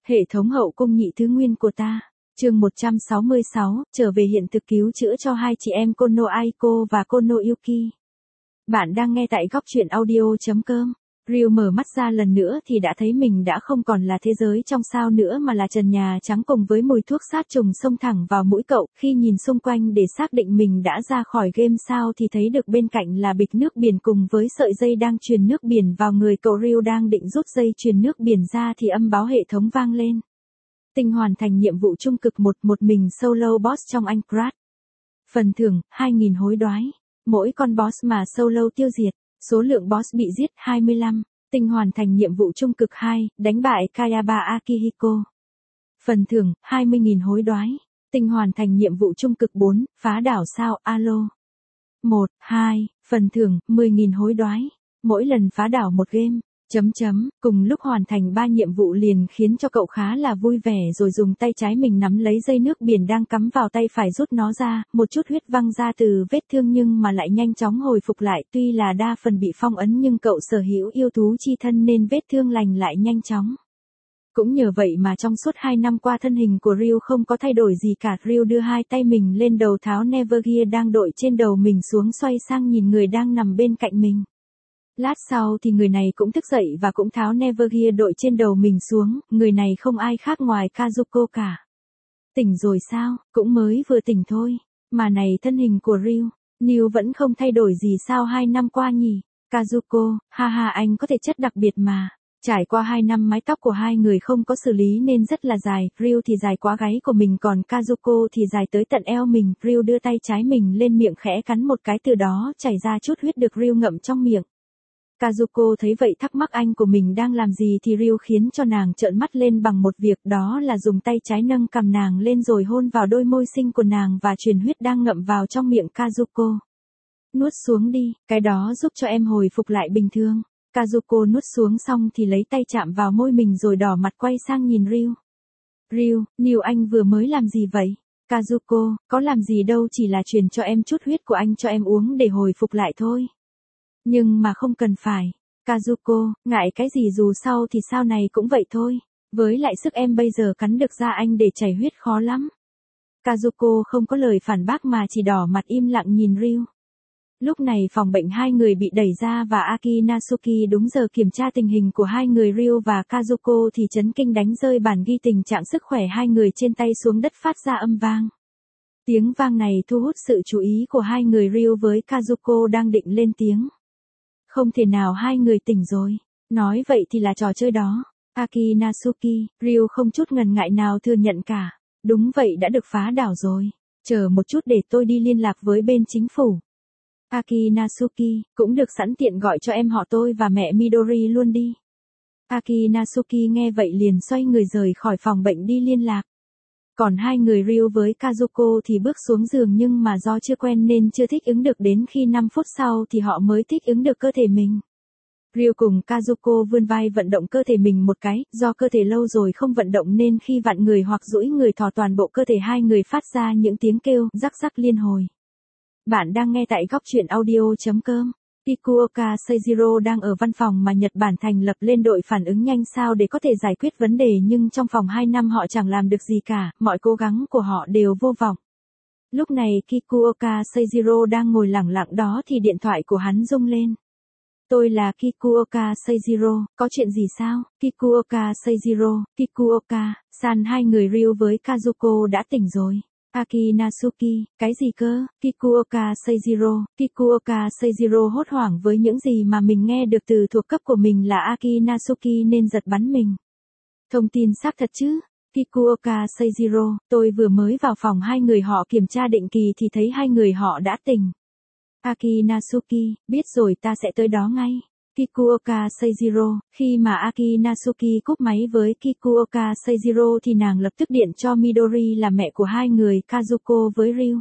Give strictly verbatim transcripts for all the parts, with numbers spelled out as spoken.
Hệ thống hậu cung nhị thứ nguyên của ta. Chương một trăm sáu mươi sáu, trở về hiện thực cứu chữa cho hai chị em Kono Aiko và Kono Yuki. Bạn đang nghe tại góc truyện audio chấm com. Ryu mở mắt ra lần nữa thì đã thấy mình đã không còn là thế giới trong sao nữa mà là trần nhà trắng cùng với mùi thuốc sát trùng xông thẳng vào mũi cậu. Khi nhìn xung quanh để xác định mình đã ra khỏi game sao thì thấy được bên cạnh là bịch nước biển cùng với sợi dây đang truyền nước biển vào người cậu. Ryu đang định rút dây truyền nước biển ra thì âm báo hệ thống vang lên. Tinh hoàn thành nhiệm vụ trung cực một, một mình solo boss trong Minecraft. Phần thưởng, hai nghìn hối đoái. Mỗi con boss mà solo tiêu diệt. Số lượng boss bị giết, hai mươi lăm. Tinh hoàn thành nhiệm vụ trung cực hai, đánh bại Kayaba Akihiko. Phần thưởng, hai mươi nghìn hối đoái. Tinh hoàn thành nhiệm vụ trung cực bốn, phá đảo sao, alo. một, hai, phần thưởng, mười nghìn hối đoái. Mỗi lần phá đảo một game. Chấm chấm, cùng lúc hoàn thành ba nhiệm vụ liền khiến cho cậu khá là vui vẻ rồi dùng tay trái mình nắm lấy dây nước biển đang cắm vào tay phải rút nó ra, một chút huyết văng ra từ vết thương nhưng mà lại nhanh chóng hồi phục lại. Tuy là đa phần bị phong ấn nhưng cậu sở hữu yêu thú chi thân nên vết thương lành lại nhanh chóng. Cũng nhờ vậy mà trong suốt hai năm qua thân hình của Ryu không có thay đổi gì cả. Ryu đưa hai tay mình lên đầu tháo Nevergear đang đội trên đầu mình xuống, xoay sang nhìn người đang nằm bên cạnh mình. Lát sau thì người này cũng thức dậy và cũng tháo Nevergear đội trên đầu mình xuống, người này không ai khác ngoài Kazuko cả. Tỉnh rồi sao, cũng mới vừa tỉnh thôi, mà này thân hình của Ryu, Neil vẫn không thay đổi gì sao hai năm qua nhỉ? Kazuko, ha ha anh có thể chất đặc biệt mà. Trải qua hai năm mái tóc của hai người không có xử lý nên rất là dài, Ryu thì dài quá gáy của mình còn Kazuko thì dài tới tận eo mình. Ryu đưa tay trái mình lên miệng khẽ cắn một cái, từ đó chảy ra chút huyết được Ryu ngậm trong miệng. Kazuko thấy vậy thắc mắc anh của mình đang làm gì thì Ryu khiến cho nàng trợn mắt lên bằng một việc, đó là dùng tay trái nâng cằm nàng lên rồi hôn vào đôi môi xinh của nàng và truyền huyết đang ngậm vào trong miệng Kazuko. Nuốt xuống đi, cái đó giúp cho em hồi phục lại bình thường. Kazuko nuốt xuống xong thì lấy tay chạm vào môi mình rồi đỏ mặt quay sang nhìn Ryu. Ryu, Neil anh vừa mới làm gì vậy? Kazuko, có làm gì đâu, chỉ là truyền cho em chút huyết của anh cho em uống để hồi phục lại thôi. Nhưng mà không cần phải. Kazuko, ngại cái gì, dù sau thì sau này cũng vậy thôi. Với lại sức em bây giờ cắn được da anh để chảy huyết khó lắm. Kazuko không có lời phản bác mà chỉ đỏ mặt im lặng nhìn Ryu. Lúc này phòng bệnh hai người bị đẩy ra và Aki Natsuki đúng giờ kiểm tra tình hình của hai người. Ryu và Kazuko thì chấn kinh đánh rơi bản ghi tình trạng sức khỏe hai người trên tay xuống đất phát ra âm vang. Tiếng vang này thu hút sự chú ý của hai người. Ryu với Kazuko đang định lên tiếng. Không thể nào, hai người tỉnh rồi. Nói vậy thì là trò chơi đó. Aki Natsuki, Ryu không chút ngần ngại nào thừa nhận cả. Đúng vậy, đã được phá đảo rồi. Chờ một chút để tôi đi liên lạc với bên chính phủ. Aki Natsuki, cũng được, sẵn tiện gọi cho em họ tôi và mẹ Midori luôn đi. Aki Natsuki nghe vậy liền xoay người rời khỏi phòng bệnh đi liên lạc. Còn hai người Ryu với Kazuko thì bước xuống giường nhưng mà do chưa quen nên chưa thích ứng được, đến khi năm phút sau thì họ mới thích ứng được cơ thể mình. Ryu cùng Kazuko vươn vai vận động cơ thể mình một cái, do cơ thể lâu rồi không vận động nên khi vặn người hoặc duỗi người thò toàn bộ cơ thể hai người phát ra những tiếng kêu rắc rắc liên hồi. Bạn đang nghe tại góc truyện audio chấm com. Kikuoka Seijiro đang ở văn phòng mà Nhật Bản thành lập lên đội phản ứng nhanh sao để có thể giải quyết vấn đề, nhưng trong vòng hai năm họ chẳng làm được gì cả, mọi cố gắng của họ đều vô vọng. Lúc này Kikuoka Seijiro đang ngồi lẳng lặng đó thì điện thoại của hắn rung lên. Tôi là Kikuoka Seijiro, có chuyện gì sao? Kikuoka Seijiro, Kikuoka, san hai người Ryu với Kazuko đã tỉnh rồi. Aki Natsuki, cái gì cơ? Kikuoka Seijiro, Kikuoka Seijiro hốt hoảng với những gì mà mình nghe được từ thuộc cấp của mình là Aki Natsuki nên giật bắn mình. Thông tin xác thật chứ? Kikuoka Seijiro, tôi vừa mới vào phòng hai người họ kiểm tra định kỳ thì thấy hai người họ đã tỉnh. Aki Natsuki, biết rồi, ta sẽ tới đó ngay. Kikuoka Seijiro, khi mà Aki Natsuki cúp máy với Kikuoka Seijiro thì nàng lập tức điện cho Midori là mẹ của hai người Kazuko với Ryu.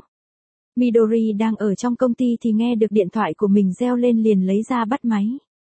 Midori đang ở trong công ty thì nghe được điện thoại của mình reo lên liền lấy ra bắt máy.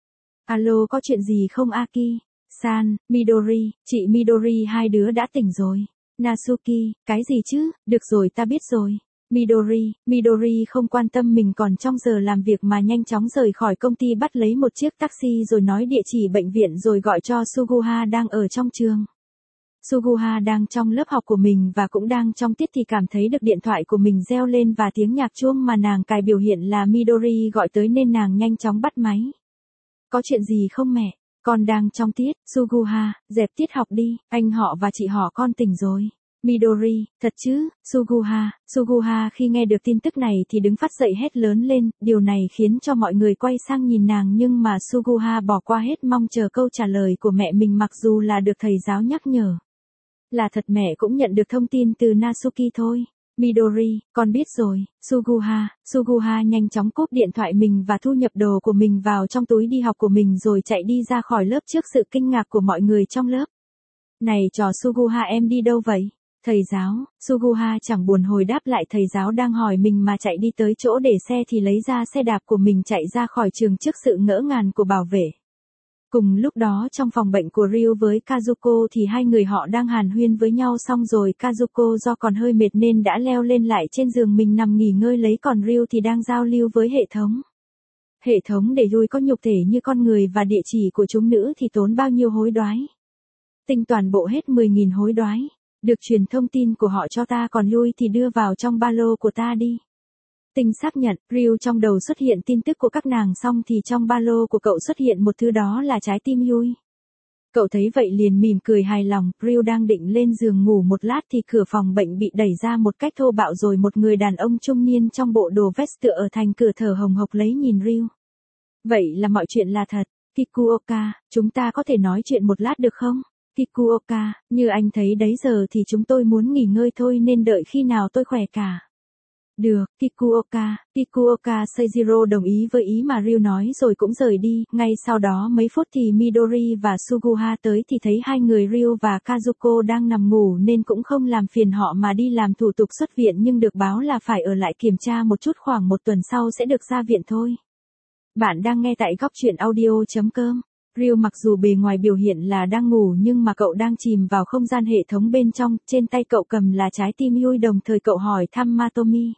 Alo, có chuyện gì không Aki? San, Midori, chị Midori, hai đứa đã tỉnh rồi. Natsuki, cái gì chứ? Được rồi, ta biết rồi. Midori, Midori không quan tâm mình còn trong giờ làm việc mà nhanh chóng rời khỏi công ty, bắt lấy một chiếc taxi rồi nói địa chỉ bệnh viện rồi gọi cho Suguha đang ở trong trường. Suguha đang trong lớp học của mình và cũng đang trong tiết thì cảm thấy được điện thoại của mình reo lên và tiếng nhạc chuông mà nàng cài biểu hiện là Midori gọi tới nên nàng nhanh chóng bắt máy. Có chuyện gì không mẹ? Con đang trong tiết. Suguha, dẹp tiết học đi, anh họ và chị họ con tỉnh rồi. Midori, thật chứ? Suguha, Suguha khi nghe được tin tức này thì đứng phát dậy hét lớn lên, điều này khiến cho mọi người quay sang nhìn nàng nhưng mà Suguha bỏ qua hết mong chờ câu trả lời của mẹ mình mặc dù là được thầy giáo nhắc nhở. Là thật mẹ cũng nhận được thông tin từ Natsuki thôi. Midori, con biết rồi. Suguha, Suguha nhanh chóng cúp điện thoại mình và thu nhập đồ của mình vào trong túi đi học của mình rồi chạy đi ra khỏi lớp trước sự kinh ngạc của mọi người trong lớp. Này trò Suguha em đi đâu vậy? Thầy giáo, Suguha chẳng buồn hồi đáp lại thầy giáo đang hỏi mình mà chạy đi tới chỗ để xe thì lấy ra xe đạp của mình chạy ra khỏi trường trước sự ngỡ ngàng của bảo vệ. Cùng lúc đó trong phòng bệnh của Ryu với Kazuko thì hai người họ đang hàn huyên với nhau xong rồi Kazuko do còn hơi mệt nên đã leo lên lại trên giường mình nằm nghỉ ngơi lấy còn Ryu thì đang giao lưu với hệ thống. Hệ thống để Yui có nhục thể như con người và địa chỉ của chúng nữ thì tốn bao nhiêu hối đoái. Tinh toàn bộ hết mười nghìn hối đoái. Được truyền thông tin của họ cho ta còn Yui thì đưa vào trong ba lô của ta đi. Tinh xác nhận, Ryu trong đầu xuất hiện tin tức của các nàng xong thì trong ba lô của cậu xuất hiện một thứ đó là trái tim Yui. Cậu thấy vậy liền mỉm cười hài lòng, Ryu đang định lên giường ngủ một lát thì cửa phòng bệnh bị đẩy ra một cách thô bạo rồi một người đàn ông trung niên trong bộ đồ vest tựa ở thành cửa thở hồng hộc lấy nhìn Ryu. Vậy là mọi chuyện là thật, Kikuoka, chúng ta có thể nói chuyện một lát được không? Kikuoka, như anh thấy đấy giờ thì chúng tôi muốn nghỉ ngơi thôi nên đợi khi nào tôi khỏe cả. Được, Kikuoka, Kikuoka Seijiro đồng ý với ý mà Ryu nói rồi cũng rời đi, ngay sau đó mấy phút thì Midori và Suguha tới thì thấy hai người Ryu và Kazuko đang nằm ngủ nên cũng không làm phiền họ mà đi làm thủ tục xuất viện nhưng được báo là phải ở lại kiểm tra một chút khoảng một tuần sau sẽ được ra viện thôi. Bạn đang nghe tại góc truyện audio.com. Ryu mặc dù bề ngoài biểu hiện là đang ngủ nhưng mà cậu đang chìm vào không gian hệ thống bên trong, trên tay cậu cầm là trái tim Yui đồng thời cậu hỏi thăm Matomi.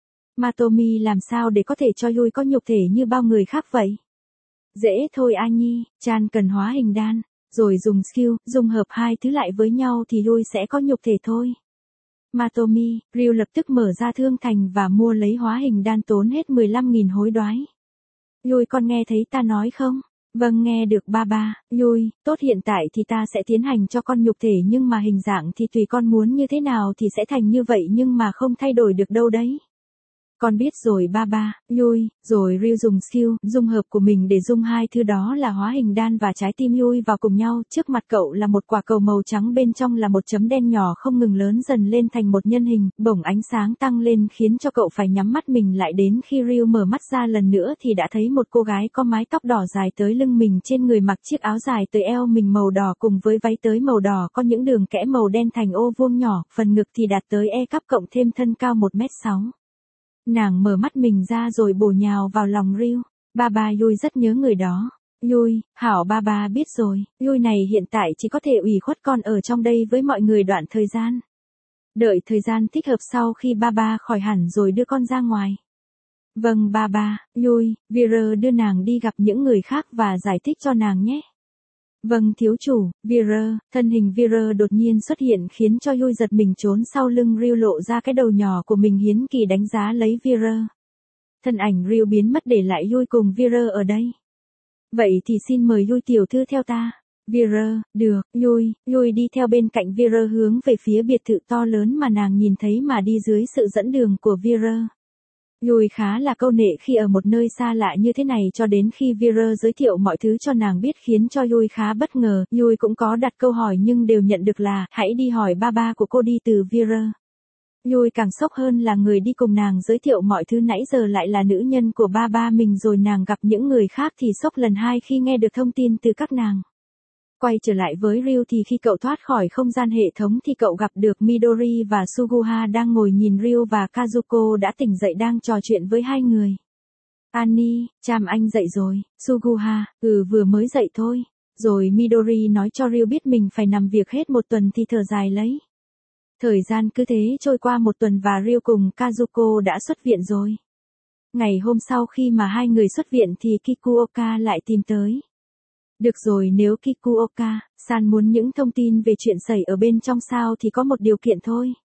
Matomi làm sao để có thể cho Yui có nhục thể như bao người khác vậy? Dễ thôi A Nhi, Chan cần hóa hình đan, rồi dùng skill, dùng hợp hai thứ lại với nhau thì Yui sẽ có nhục thể thôi. Matomi, Ryu lập tức mở ra thương thành và mua lấy hóa hình đan tốn hết mười lăm nghìn hối đoái. Yui con nghe thấy ta nói không? Vâng nghe được ba ba, Yui, tốt hiện tại thì ta sẽ tiến hành cho con nhục thể nhưng mà hình dạng thì tùy con muốn như thế nào thì sẽ thành như vậy nhưng mà không thay đổi được đâu đấy. Con biết rồi ba ba, Yui, rồi Ryu dùng skill, dung hợp của mình để dung hai thứ đó là hóa hình đan và trái tim Yui vào cùng nhau, trước mặt cậu là một quả cầu màu trắng bên trong là một chấm đen nhỏ không ngừng lớn dần lên thành một nhân hình, bỗng ánh sáng tăng lên khiến cho cậu phải nhắm mắt mình lại đến khi Ryu mở mắt ra lần nữa thì đã thấy một cô gái có mái tóc đỏ dài tới lưng mình trên người mặc chiếc áo dài tới eo mình màu đỏ cùng với váy tới màu đỏ có những đường kẽ màu đen thành ô vuông nhỏ, phần ngực thì đạt tới E cấp cộng thêm thân cao một mét sáu. Nàng mở mắt mình ra rồi bổ nhào vào lòng Ryu. Ba ba Yui rất nhớ người đó. Yui, hảo ba ba biết rồi, Yui này hiện tại chỉ có thể ủy khuất con ở trong đây với mọi người đoạn thời gian. Đợi thời gian thích hợp sau khi ba ba khỏi hẳn rồi đưa con ra ngoài. Vâng ba ba, Yui, Vera đưa nàng đi gặp những người khác và giải thích cho nàng nhé. Vâng thiếu chủ, Vera, thân hình Vera đột nhiên xuất hiện khiến cho Yui giật mình trốn sau lưng Ryu lộ ra cái đầu nhỏ của mình hiến kỳ đánh giá lấy Vera. Thân ảnh Ryu biến mất để lại Yui cùng Vera ở đây. Vậy thì xin mời Yui tiểu thư theo ta. Vera, được, Yui, Yui đi theo bên cạnh Vera hướng về phía biệt thự to lớn mà nàng nhìn thấy mà đi dưới sự dẫn đường của Vera. Yui khá là câu nệ khi ở một nơi xa lạ như thế này cho đến khi Vera giới thiệu mọi thứ cho nàng biết khiến cho Yui khá bất ngờ. Yui cũng có đặt câu hỏi nhưng đều nhận được là hãy đi hỏi ba ba của cô đi từ Vera. Yui càng sốc hơn là người đi cùng nàng giới thiệu mọi thứ nãy giờ lại là nữ nhân của ba ba mình rồi nàng gặp những người khác thì sốc lần hai khi nghe được thông tin từ các nàng. Quay trở lại với Ryu thì khi cậu thoát khỏi không gian hệ thống thì cậu gặp được Midori và Suguha đang ngồi nhìn Ryu và Kazuko đã tỉnh dậy đang trò chuyện với hai người. Annie, chàm anh dậy rồi, Suguha, ừ vừa mới dậy thôi. Rồi Midori nói cho Ryu biết mình phải nằm việc hết một tuần thì thở dài lấy. Thời gian cứ thế trôi qua một tuần và Ryu cùng Kazuko đã xuất viện rồi. Ngày hôm sau khi mà hai người xuất viện thì Kikuoka lại tìm tới. Được rồi, nếu Kikuoka-san muốn những thông tin về chuyện xảy ở bên trong sao thì có một điều kiện thôi.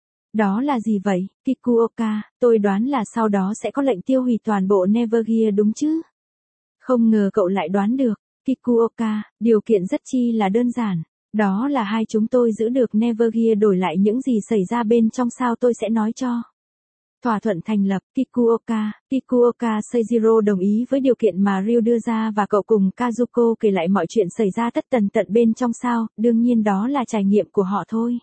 Đó là gì vậy, Kikuoka? Tôi đoán là sau đó sẽ có lệnh tiêu hủy toàn bộ Nevergear đúng chứ? Không ngờ cậu lại đoán được. Kikuoka, điều kiện rất chi là đơn giản. Đó là hai chúng tôi giữ được Nevergear, đổi lại những gì xảy ra bên trong sao tôi sẽ nói cho. Thỏa thuận thành lập. Kikuoka, Kikuoka Seijiro đồng ý với điều kiện mà Ryu đưa ra và cậu cùng Kazuko kể lại mọi chuyện xảy ra tất tần tận bên trong sao, đương nhiên đó là trải nghiệm của họ thôi.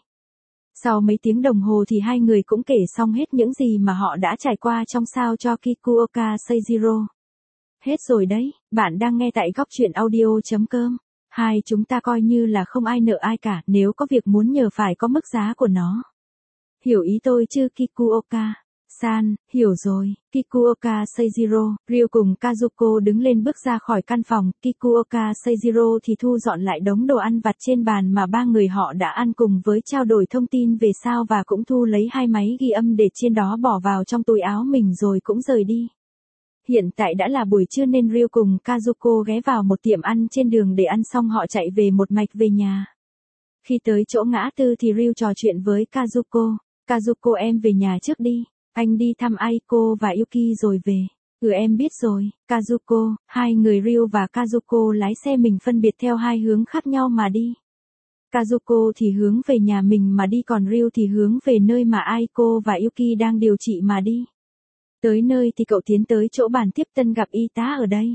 Sau mấy tiếng đồng hồ thì hai người cũng kể xong hết những gì mà họ đã trải qua trong sao cho Kikuoka Seijiro. Hết rồi đấy, bạn đang nghe tại góc truyện audio.com. Hai chúng ta coi như là không ai nợ ai cả, nếu có việc muốn nhờ phải có mức giá của nó. Hiểu ý tôi chứ Kikuoka? San, hiểu rồi. Kikuoka Seijiro, Ryu cùng Kazuko đứng lên bước ra khỏi căn phòng. Kikuoka Seijiro thì thu dọn lại đống đồ ăn vặt trên bàn mà ba người họ đã ăn cùng với trao đổi thông tin về sao, và cũng thu lấy hai máy ghi âm để trên đó bỏ vào trong túi áo mình rồi cũng rời đi. Hiện tại đã là buổi trưa nên Ryu cùng Kazuko ghé vào một tiệm ăn trên đường để ăn xong họ chạy về một mạch về nhà. Khi tới chỗ ngã tư thì Ryu trò chuyện với Kazuko. Kazuko, em về nhà trước đi. Anh đi thăm Aiko và Yuki rồi về. Ừ, em biết rồi. Kazuko, hai người Ryu và Kazuko lái xe mình phân biệt theo hai hướng khác nhau mà đi. Kazuko thì hướng về nhà mình mà đi, còn Ryu thì hướng về nơi mà Aiko và Yuki đang điều trị mà đi. Tới nơi thì cậu tiến tới chỗ bàn tiếp tân gặp y tá ở đây.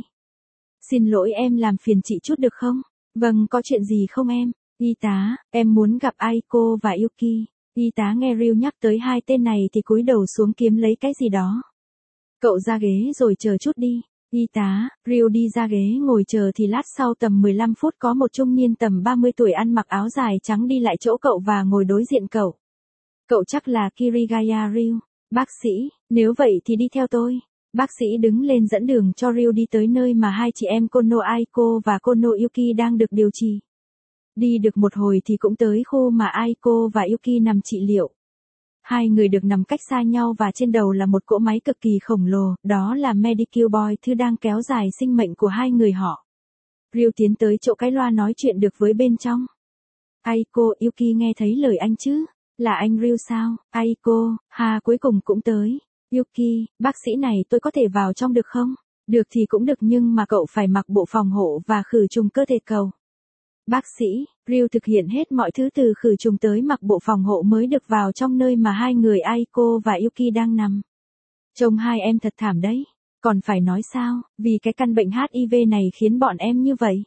Xin lỗi, em làm phiền chị chút được không? Vâng, có chuyện gì không em? Y tá, em muốn gặp Aiko và Yuki. Y tá nghe Ryu nhắc tới hai tên này thì cúi đầu xuống kiếm lấy cái gì đó. Cậu ra ghế rồi chờ chút đi. Y tá, Ryu đi ra ghế ngồi chờ thì lát sau tầm mười lăm phút có một trung niên tầm ba mươi tuổi ăn mặc áo dài trắng đi lại chỗ cậu và ngồi đối diện cậu. Cậu chắc là Kirigaya Ryu. Bác sĩ, nếu vậy thì đi theo tôi. Bác sĩ đứng lên dẫn đường cho Ryu đi tới nơi mà hai chị em Kono Aiko và Kono Yuki đang được điều trị. Đi được một hồi thì cũng tới khu mà Aiko và Yuki nằm trị liệu. Hai người được nằm cách xa nhau và trên đầu là một cỗ máy cực kỳ khổng lồ, đó là Medicure Boy, thứ đang kéo dài sinh mệnh của hai người họ. Ryu tiến tới chỗ cái loa nói chuyện được với bên trong. Aiko, Yuki nghe thấy lời anh chứ? Là anh Ryu sao? Aiko, hà cuối cùng cũng tới. Yuki, bác sĩ này tôi có thể vào trong được không? Được thì cũng được nhưng mà cậu phải mặc bộ phòng hộ và khử trùng cơ thể cậu. Bác sĩ, Ryu thực hiện hết mọi thứ từ khử trùng tới mặc bộ phòng hộ mới được vào trong nơi mà hai người Aiko và Yuki đang nằm. Trông hai em thật thảm đấy. Còn phải nói sao, vì cái căn bệnh hát i vê này khiến bọn em như vậy.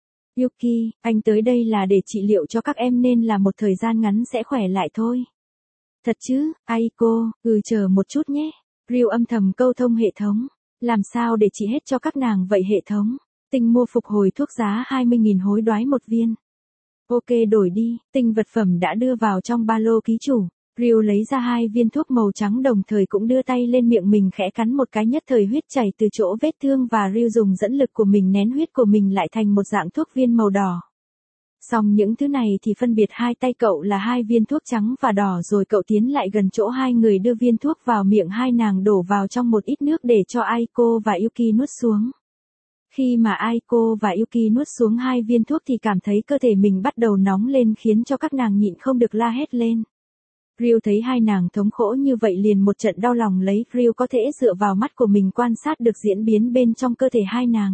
Yuki, anh tới đây là để trị liệu cho các em nên là một thời gian ngắn sẽ khỏe lại thôi. Thật chứ, Aiko, ừ chờ một chút nhé. Ryu âm thầm câu thông hệ thống. Làm sao để trị hết cho các nàng vậy hệ thống? Tinh mua phục hồi thuốc giá hai mươi nghìn hối đoái một viên. Ok, đổi đi. Tinh vật phẩm đã đưa vào trong ba lô ký chủ. Ryu lấy ra hai viên thuốc màu trắng đồng thời cũng đưa tay lên miệng mình khẽ cắn một cái, nhất thời huyết chảy từ chỗ vết thương và Ryu dùng dẫn lực của mình nén huyết của mình lại thành một dạng thuốc viên màu đỏ. Xong những thứ này thì phân biệt hai tay cậu là hai viên thuốc trắng và đỏ, rồi cậu tiến lại gần chỗ hai người đưa viên thuốc vào miệng hai nàng, đổ vào trong một ít nước để cho Aiko và Yuki nuốt xuống. Khi mà Aiko và Yuki nuốt xuống hai viên thuốc thì cảm thấy cơ thể mình bắt đầu nóng lên khiến cho các nàng nhịn không được la hét lên. Ryu thấy hai nàng thống khổ như vậy liền một trận đau lòng lấy. Ryu có thể dựa vào mắt của mình quan sát được diễn biến bên trong cơ thể hai nàng.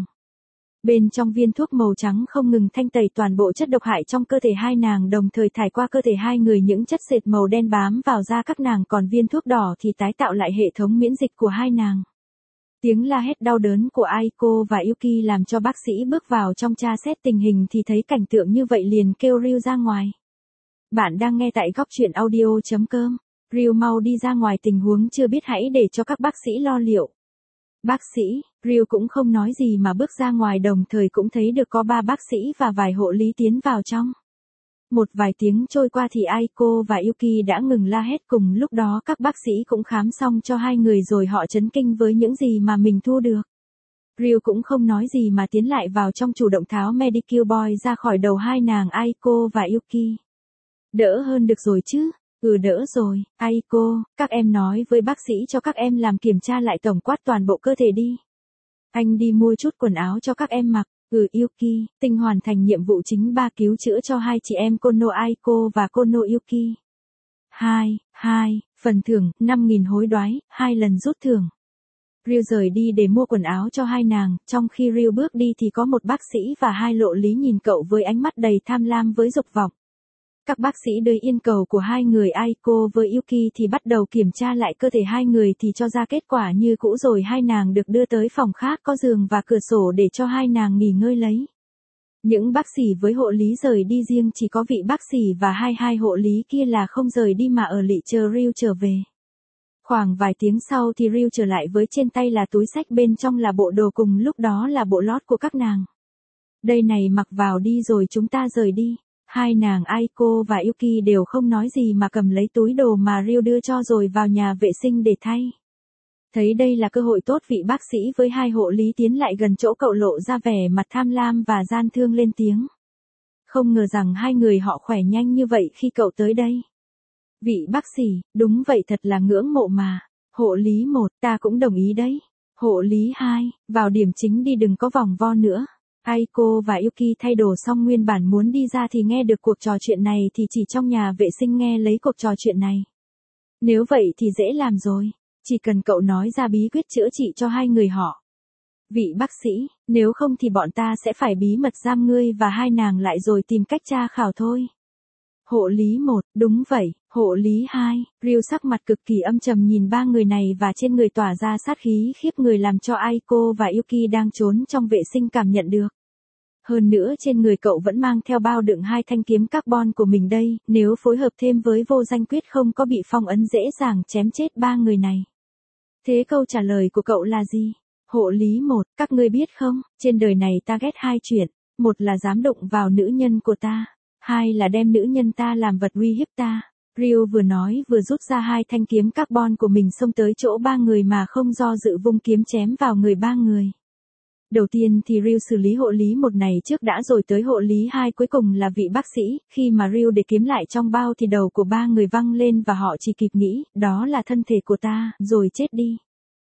Bên trong viên thuốc màu trắng không ngừng thanh tẩy toàn bộ chất độc hại trong cơ thể hai nàng, đồng thời thải qua cơ thể hai người những chất sệt màu đen bám vào da các nàng, còn viên thuốc đỏ thì tái tạo lại hệ thống miễn dịch của hai nàng. Tiếng la hét đau đớn của Aiko và Yuki làm cho bác sĩ bước vào trong tra xét tình hình thì thấy cảnh tượng như vậy liền kêu Ryu ra ngoài. Bạn đang nghe tại góc truyện audio.com. Ryu mau đi ra ngoài, tình huống chưa biết, hãy để cho các bác sĩ lo liệu. Bác sĩ, Ryu cũng không nói gì mà bước ra ngoài, đồng thời cũng thấy được có ba bác sĩ và vài hộ lý tiến vào trong. Một vài tiếng trôi qua thì Aiko và Yuki đã ngừng la hét, cùng lúc đó các bác sĩ cũng khám xong cho hai người rồi họ chấn kinh với những gì mà mình thu được. Ryu cũng không nói gì mà tiến lại vào trong, chủ động tháo Medicure Boy ra khỏi đầu hai nàng Aiko và Yuki. Đỡ hơn được rồi chứ? Ừ đỡ rồi. Aiko, các em nói với bác sĩ cho các em làm kiểm tra lại tổng quát toàn bộ cơ thể đi. Anh đi mua chút quần áo cho các em mặc. Ừ Yuki, tinh hoàn thành nhiệm vụ chính ba cứu chữa cho hai chị em Kono Aiko và Kono Yuki. hai, hai, phần thưởng, năm nghìn hối đoái, hai lần rút thưởng. Ryu rời đi để mua quần áo cho hai nàng, trong khi Ryu bước đi thì có một bác sĩ và hai lộ lý nhìn cậu với ánh mắt đầy tham lam với dục vọng. Các bác sĩ đưa yên cầu của hai người Aiko với Yuki thì bắt đầu kiểm tra lại cơ thể hai người thì cho ra kết quả như cũ rồi hai nàng được đưa tới phòng khác có giường và cửa sổ để cho hai nàng nghỉ ngơi lấy. Những bác sĩ với hộ lý rời đi riêng chỉ có vị bác sĩ và hai hai hộ lý kia là không rời đi mà ở lị chờ Ryu trở về. Khoảng vài tiếng sau thì Ryu trở lại với trên tay là túi xách bên trong là bộ đồ cùng lúc đó là bộ lót của các nàng. Đây này mặc vào đi rồi chúng ta rời đi. Hai nàng Aiko và Yuki đều không nói gì mà cầm lấy túi đồ mà Ryu đưa cho rồi vào nhà vệ sinh để thay. Thấy đây là cơ hội tốt vị bác sĩ với hai hộ lý tiến lại gần chỗ cậu lộ ra vẻ mặt tham lam và gian thương lên tiếng. Không ngờ rằng hai người họ khỏe nhanh như vậy khi cậu tới đây. Vị bác sĩ, đúng vậy thật là ngưỡng mộ mà. Hộ lý một, ta cũng đồng ý đấy. Hộ lý hai, vào điểm chính đi đừng có vòng vo nữa. Aiko và Yuki thay đồ xong nguyên bản muốn đi ra thì nghe được cuộc trò chuyện này thì chỉ trong nhà vệ sinh nghe lấy cuộc trò chuyện này. Nếu vậy thì dễ làm rồi. Chỉ cần cậu nói ra bí quyết chữa trị cho hai người họ. Vị bác sĩ, nếu không thì bọn ta sẽ phải bí mật giam ngươi và hai nàng lại rồi tìm cách tra khảo thôi. Hộ lý một, đúng vậy, hộ lý hai, Ryu sắc mặt cực kỳ âm trầm nhìn ba người này và trên người tỏa ra sát khí khiếp người làm cho Aiko và Yuki đang trốn trong vệ sinh cảm nhận được. Hơn nữa trên người cậu vẫn mang theo bao đựng hai thanh kiếm carbon của mình đây, nếu phối hợp thêm với vô danh quyết không có bị phong ấn dễ dàng chém chết ba người này. Thế câu trả lời của cậu là gì? Hộ lý một, các ngươi biết không, trên đời này ta ghét hai chuyện, một là dám đụng vào nữ nhân của ta, hai là đem nữ nhân ta làm vật uy hiếp ta. Ryu vừa nói vừa rút ra hai thanh kiếm carbon của mình xông tới chỗ ba người mà không do dự vung kiếm chém vào người ba người. Đầu tiên thì Ryu xử lý hộ lý một này trước đã rồi tới hộ lý hai cuối cùng là vị bác sĩ, khi mà Ryu để kiếm lại trong bao thì đầu của ba người văng lên và họ chỉ kịp nghĩ, đó là thân thể của ta, rồi chết đi.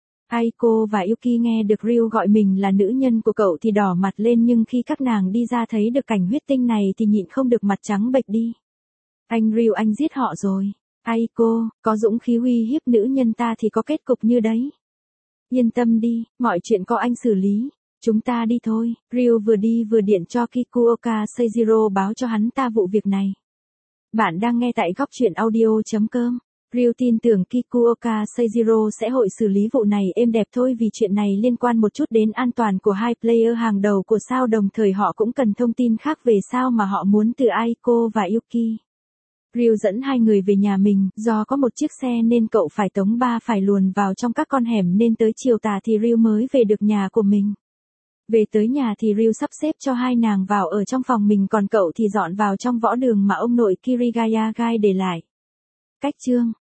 Aiko và Yuki nghe được Ryu gọi mình là nữ nhân của cậu thì đỏ mặt lên nhưng khi các nàng đi ra thấy được cảnh huyết tinh này thì nhịn không được mặt trắng bệch đi. Anh Ryu anh giết họ rồi. Aiko, có dũng khí uy hiếp nữ nhân ta thì có kết cục như đấy. Yên tâm đi, mọi chuyện có anh xử lý. Chúng ta đi thôi. Ryu vừa đi vừa điện cho Kikuoka Seijiro báo cho hắn ta vụ việc này. Bạn đang nghe tại góc truyện audio chấm com. Ryu tin tưởng Kikuoka Seijiro sẽ hội xử lý vụ này êm đẹp thôi vì chuyện này liên quan một chút đến an toàn của hai player hàng đầu của sao đồng thời họ cũng cần thông tin khác về sao mà họ muốn từ Aiko và Yuki. Ryu dẫn hai người về nhà mình, do có một chiếc xe nên cậu phải tống ba phải luồn vào trong các con hẻm nên tới chiều tà thì Ryu mới về được nhà của mình. Về tới nhà thì Ryu sắp xếp cho hai nàng vào ở trong phòng mình còn cậu thì dọn vào trong võ đường mà ông nội Kirigaya Gai để lại. Cách chương